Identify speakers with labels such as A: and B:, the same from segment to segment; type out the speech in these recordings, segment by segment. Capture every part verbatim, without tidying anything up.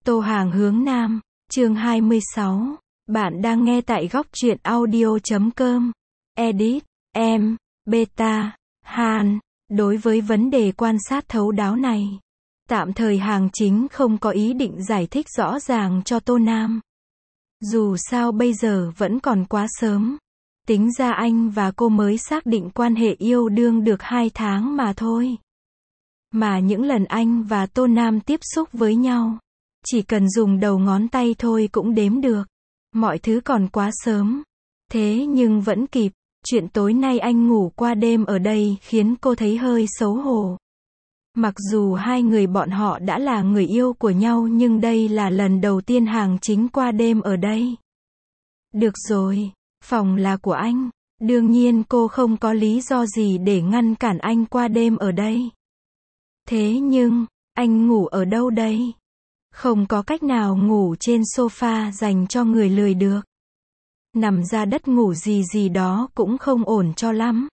A: Tô Hàng hướng Nam, chương hai mươi sáu. Bạn đang nghe tại góc truyện audio chấm com. Edit, em, Beta, Han. Đối với vấn đề quan sát thấu đáo này, tạm thời Hàng Chính không có ý định giải thích rõ ràng cho Tô Nam. Dù sao bây giờ vẫn còn quá sớm. Tính ra anh và cô mới xác định quan hệ yêu đương được hai tháng mà thôi. Mà những lần anh và Tô Nam tiếp xúc với nhau, chỉ cần dùng đầu ngón tay thôi cũng đếm được. Mọi thứ còn quá sớm. Thế nhưng vẫn kịp. Chuyện tối nay anh ngủ qua đêm ở đây khiến cô thấy hơi xấu hổ. Mặc dù hai người bọn họ đã là người yêu của nhau nhưng đây là lần đầu tiên Hàng Chính qua đêm ở đây. Được rồi, phòng là của anh. Đương nhiên cô không có lý do gì để ngăn cản anh qua đêm ở đây. Thế nhưng, anh ngủ ở đâu đây? Không có cách nào ngủ trên sofa dành cho người lười được. Nằm ra đất ngủ gì gì đó cũng không ổn cho lắm.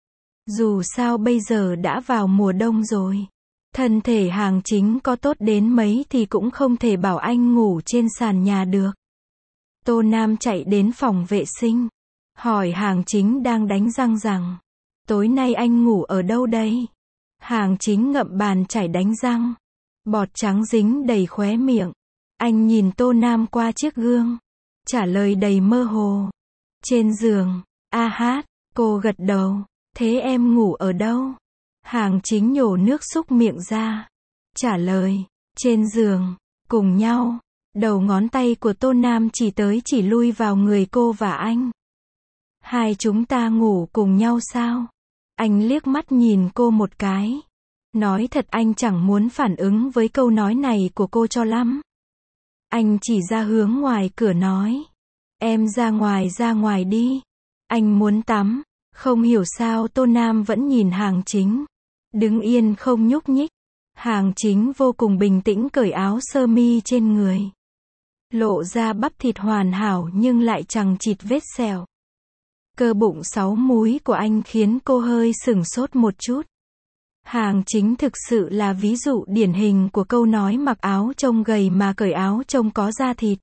A: Dù sao bây giờ đã vào mùa đông rồi. Thân thể Hàng Chính có tốt đến mấy thì cũng không thể bảo anh ngủ trên sàn nhà được. Tô Nam chạy đến phòng vệ sinh. Hỏi Hàng Chính đang đánh răng rằng, tối nay anh ngủ ở đâu đây? Hàng Chính ngậm bàn chải đánh răng. Bọt trắng dính đầy khóe miệng. Anh nhìn Tô Nam qua chiếc gương. Trả lời đầy mơ hồ. Trên giường. A hát. Cô gật đầu. Thế em ngủ ở đâu? Hàng Chính nhổ nước súc miệng ra. Trả lời. Trên giường. Cùng nhau. Đầu ngón tay của Tô Nam chỉ tới chỉ lui vào người cô và anh. Hai chúng ta ngủ cùng nhau sao? Anh liếc mắt nhìn cô một cái. Nói thật anh chẳng muốn phản ứng với câu nói này của cô cho lắm. Anh chỉ ra hướng ngoài cửa nói. Em ra ngoài ra ngoài đi. Anh muốn tắm. Không hiểu sao Tô Nam vẫn nhìn Hàng Chính. Đứng yên không nhúc nhích. Hàng Chính vô cùng bình tĩnh cởi áo sơ mi trên người. Lộ ra bắp thịt hoàn hảo nhưng lại chằng chịt vết sẹo. Cơ bụng sáu múi của anh khiến cô hơi sửng sốt một chút. Hàng Chính thực sự là ví dụ điển hình của câu nói mặc áo trông gầy mà cởi áo trông có da thịt.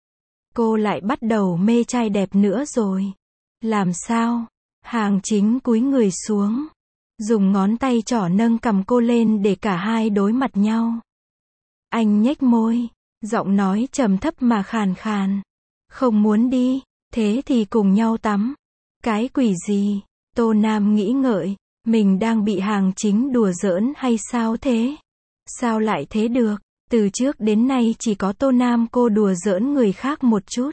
A: Cô lại bắt đầu mê trai đẹp nữa rồi. Làm sao? Hàng Chính cúi người xuống. Dùng ngón tay trỏ nâng cằm cô lên để cả hai đối mặt nhau. Anh nhếch môi. Giọng nói trầm thấp mà khàn khàn. Không muốn đi. Thế thì cùng nhau tắm. Cái quỷ gì? Tô Nam nghĩ ngợi. Mình đang bị Hàng Chính đùa giỡn hay sao thế? Sao lại thế được? Từ trước đến nay chỉ có Tô Nam cô đùa giỡn người khác một chút.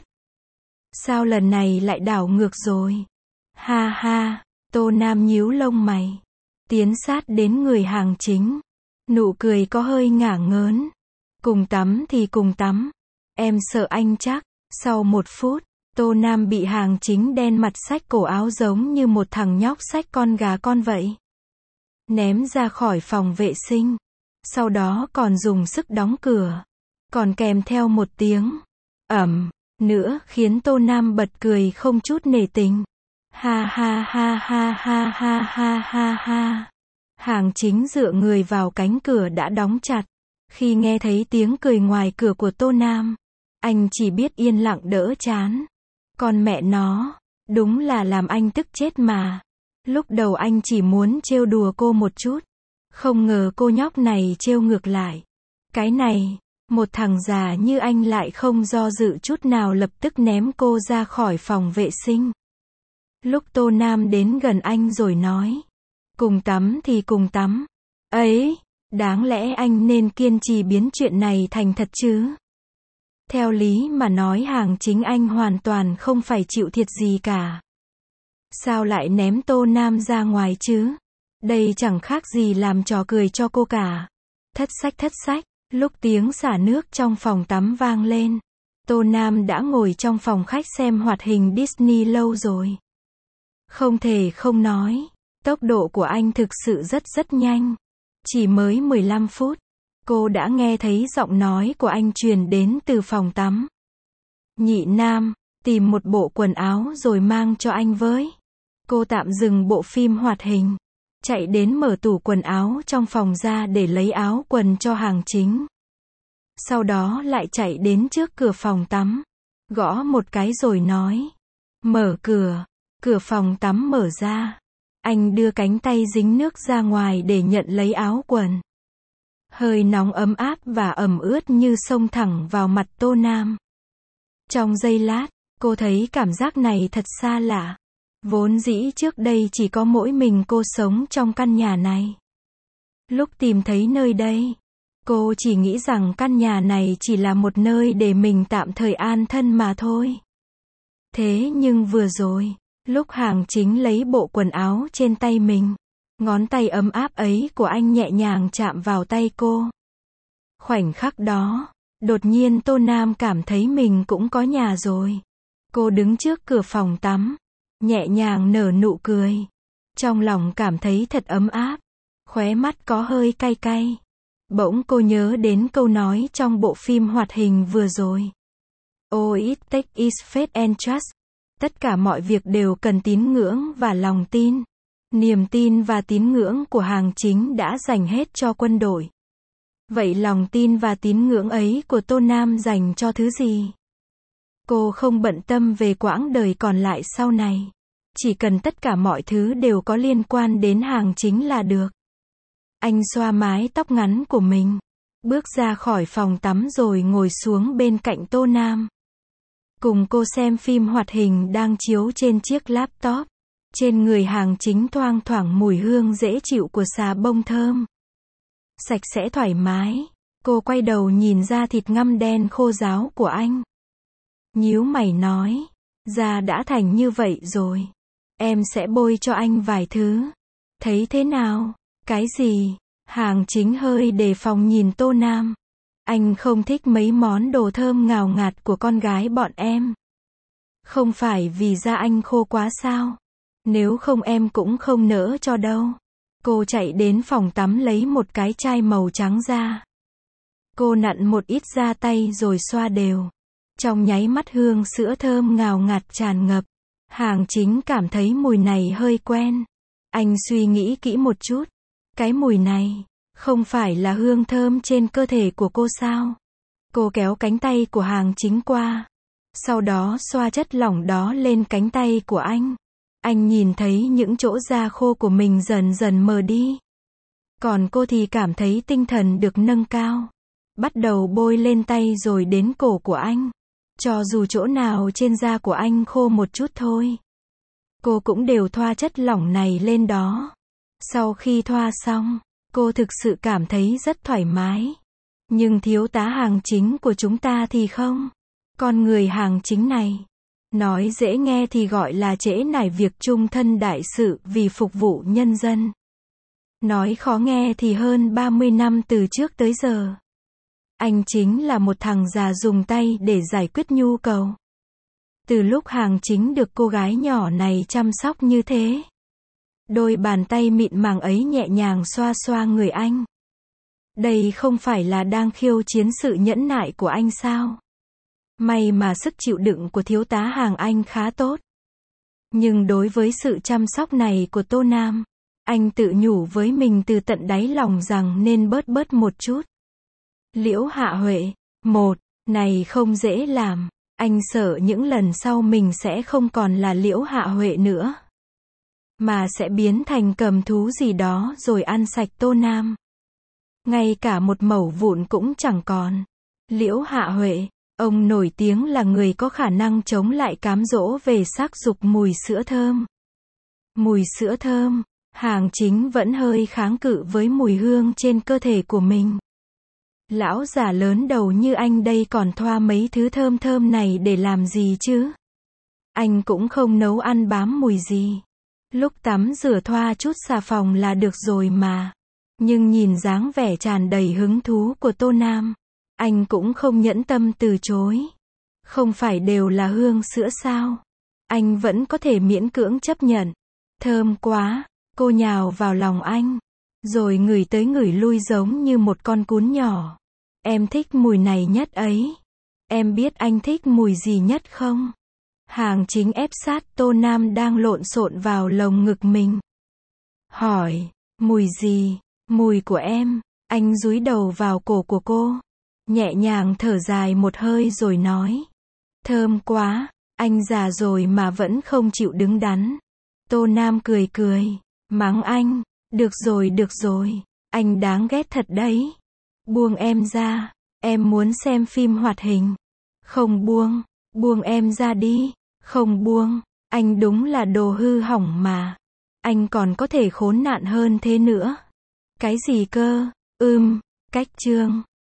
A: Sao lần này lại đảo ngược rồi? Ha ha, Tô Nam nhíu lông mày. Tiến sát đến người Hàng Chính. Nụ cười có hơi ngả ngớn. Cùng tắm thì cùng tắm. Em sợ anh chắc. Sau một phút, Tô Nam bị Hàng Chính đen mặt xách cổ áo giống như một thằng nhóc xách con gà con vậy. Ném ra khỏi phòng vệ sinh. Sau đó còn dùng sức đóng cửa. Còn kèm theo một tiếng ầm nữa khiến Tô Nam bật cười không chút nể tình. Ha ha ha ha ha ha ha ha ha. Hàng Chính dựa người vào cánh cửa đã đóng chặt. Khi nghe thấy tiếng cười ngoài cửa của Tô Nam, anh chỉ biết yên lặng đỡ chán. Con mẹ nó, đúng là làm anh tức chết mà. Lúc đầu anh chỉ muốn trêu đùa cô một chút. Không ngờ cô nhóc này trêu ngược lại. Cái này, một thằng già như anh lại không do dự chút nào lập tức ném cô ra khỏi phòng vệ sinh. Lúc Tô Nam đến gần anh rồi nói. Cùng tắm thì cùng tắm. Ấy, đáng lẽ anh nên kiên trì biến chuyện này thành thật chứ. Theo lý mà nói Hàng Chính anh hoàn toàn không phải chịu thiệt gì cả. Sao lại ném Tô Nam ra ngoài chứ? Đây chẳng khác gì làm trò cười cho cô cả. Thất sách thất sách, lúc tiếng xả nước trong phòng tắm vang lên. Tô Nam đã ngồi trong phòng khách xem hoạt hình Disney lâu rồi. Không thể không nói, tốc độ của anh thực sự rất rất nhanh. Chỉ mới mười lăm phút, cô đã nghe thấy giọng nói của anh truyền đến từ phòng tắm. Nhị Nam, tìm một bộ quần áo rồi mang cho anh với. Cô tạm dừng bộ phim hoạt hình. Chạy đến mở tủ quần áo trong phòng ra để lấy áo quần cho Hàng Chính. Sau đó lại chạy đến trước cửa phòng tắm. Gõ một cái rồi nói. Mở cửa. Cửa phòng tắm mở ra. Anh đưa cánh tay dính nước ra ngoài để nhận lấy áo quần. Hơi nóng ấm áp và ẩm ướt như xông thẳng vào mặt Tô Nam. Trong giây lát, cô thấy cảm giác này thật xa lạ. Vốn dĩ trước đây chỉ có mỗi mình cô sống trong căn nhà này. Lúc tìm thấy nơi đây, cô chỉ nghĩ rằng căn nhà này chỉ là một nơi để mình tạm thời an thân mà thôi. Thế nhưng vừa rồi, lúc Hàng Chính lấy bộ quần áo trên tay mình, ngón tay ấm áp ấy của anh nhẹ nhàng chạm vào tay cô. Khoảnh khắc đó, đột nhiên Tô Nam cảm thấy mình cũng có nhà rồi. Cô đứng trước cửa phòng tắm, nhẹ nhàng nở nụ cười. Trong lòng cảm thấy thật ấm áp, khóe mắt có hơi cay cay. Bỗng cô nhớ đến câu nói trong bộ phim hoạt hình vừa rồi. All it takes is faith and trust. Tất cả mọi việc đều cần tín ngưỡng và lòng tin. Niềm tin và tín ngưỡng của Hàng Chính đã dành hết cho quân đội. Vậy lòng tin và tín ngưỡng ấy của Tô Nam dành cho thứ gì? Cô không bận tâm về quãng đời còn lại sau này. Chỉ cần tất cả mọi thứ đều có liên quan đến Hàng Chính là được. Anh xoa mái tóc ngắn của mình, bước ra khỏi phòng tắm rồi ngồi xuống bên cạnh Tô Nam. Cùng cô xem phim hoạt hình đang chiếu trên chiếc laptop. Trên người Hàng Chính thoang thoảng mùi hương dễ chịu của xà bông thơm. Sạch sẽ thoải mái. Cô quay đầu nhìn da thịt ngăm đen khô ráo của anh. Nhíu mày nói. Da đã thành như vậy rồi. Em sẽ bôi cho anh vài thứ. Thấy thế nào? Cái gì? Hàng Chính hơi đề phòng nhìn Tô Nam. Anh không thích mấy món đồ thơm ngào ngạt của con gái bọn em. Không phải vì da anh khô quá sao? Nếu không em cũng không nỡ cho đâu. Cô chạy đến phòng tắm lấy một cái chai màu trắng ra. Cô nặn một ít ra tay rồi xoa đều. Trong nháy mắt hương sữa thơm ngào ngạt tràn ngập. Hàng Chính cảm thấy mùi này hơi quen. Anh suy nghĩ kỹ một chút. Cái mùi này, không phải là hương thơm trên cơ thể của cô sao? Cô kéo cánh tay của Hàng Chính qua. Sau đó xoa chất lỏng đó lên cánh tay của anh. Anh nhìn thấy những chỗ da khô của mình dần dần mờ đi. Còn cô thì cảm thấy tinh thần được nâng cao. Bắt đầu bôi lên tay rồi đến cổ của anh. Cho dù chỗ nào trên da của anh khô một chút thôi. Cô cũng đều thoa chất lỏng này lên đó. Sau khi thoa xong, cô thực sự cảm thấy rất thoải mái. Nhưng thiếu tá Hàng Chính của chúng ta thì không. Con người Hàng Chính này, nói dễ nghe thì gọi là trễ nải việc trung thân đại sự vì phục vụ nhân dân. Nói khó nghe thì hơn ba mươi năm từ trước tới giờ. Anh chính là một thằng già dùng tay để giải quyết nhu cầu. Từ lúc Hàng Chính được cô gái nhỏ này chăm sóc như thế. Đôi bàn tay mịn màng ấy nhẹ nhàng xoa xoa người anh. Đây không phải là đang khiêu chiến sự nhẫn nại của anh sao? May mà sức chịu đựng của thiếu tá Hàng anh khá tốt. Nhưng đối với sự chăm sóc này của Tô Nam, anh tự nhủ với mình từ tận đáy lòng rằng nên bớt bớt một chút. Liễu Hạ Huệ, một, này không dễ làm. Anh sợ những lần sau mình sẽ không còn là Liễu Hạ Huệ nữa. Mà sẽ biến thành cầm thú gì đó rồi ăn sạch Tô Nam. Ngay cả một mẩu vụn cũng chẳng còn. Liễu Hạ Huệ, ông nổi tiếng là người có khả năng chống lại cám dỗ về sắc dục mùi sữa thơm. Mùi sữa thơm, Hàng Chính vẫn hơi kháng cự với mùi hương trên cơ thể của mình. Lão già lớn đầu như anh đây còn thoa mấy thứ thơm thơm này để làm gì chứ? Anh cũng không nấu ăn bám mùi gì. Lúc tắm rửa thoa chút xà phòng là được rồi mà. Nhưng nhìn dáng vẻ tràn đầy hứng thú của Tô Nam, anh cũng không nhẫn tâm từ chối. Không phải đều là hương sữa sao? Anh vẫn có thể miễn cưỡng chấp nhận. Thơm quá, cô nhào vào lòng anh. Rồi ngửi tới ngửi lui giống như một con cún nhỏ. Em thích mùi này nhất ấy. Em biết anh thích mùi gì nhất không? Hàng Chính ép sát Tô Nam đang lộn xộn vào lồng ngực mình. Hỏi, mùi gì? Mùi của em. Anh dúi đầu vào cổ của cô. nhẹ nhàng thở dài một hơi rồi nói. Thơm quá, anh già rồi mà vẫn không chịu đứng đắn. Tô Nam cười cười, mắng anh, được rồi được rồi, anh đáng ghét thật đấy. Buông em ra, em muốn xem phim hoạt hình. Không buông, buông em ra đi, không buông, anh đúng là đồ hư hỏng mà. Anh còn có thể khốn nạn hơn thế nữa. Cái gì cơ, ưm, cách chương.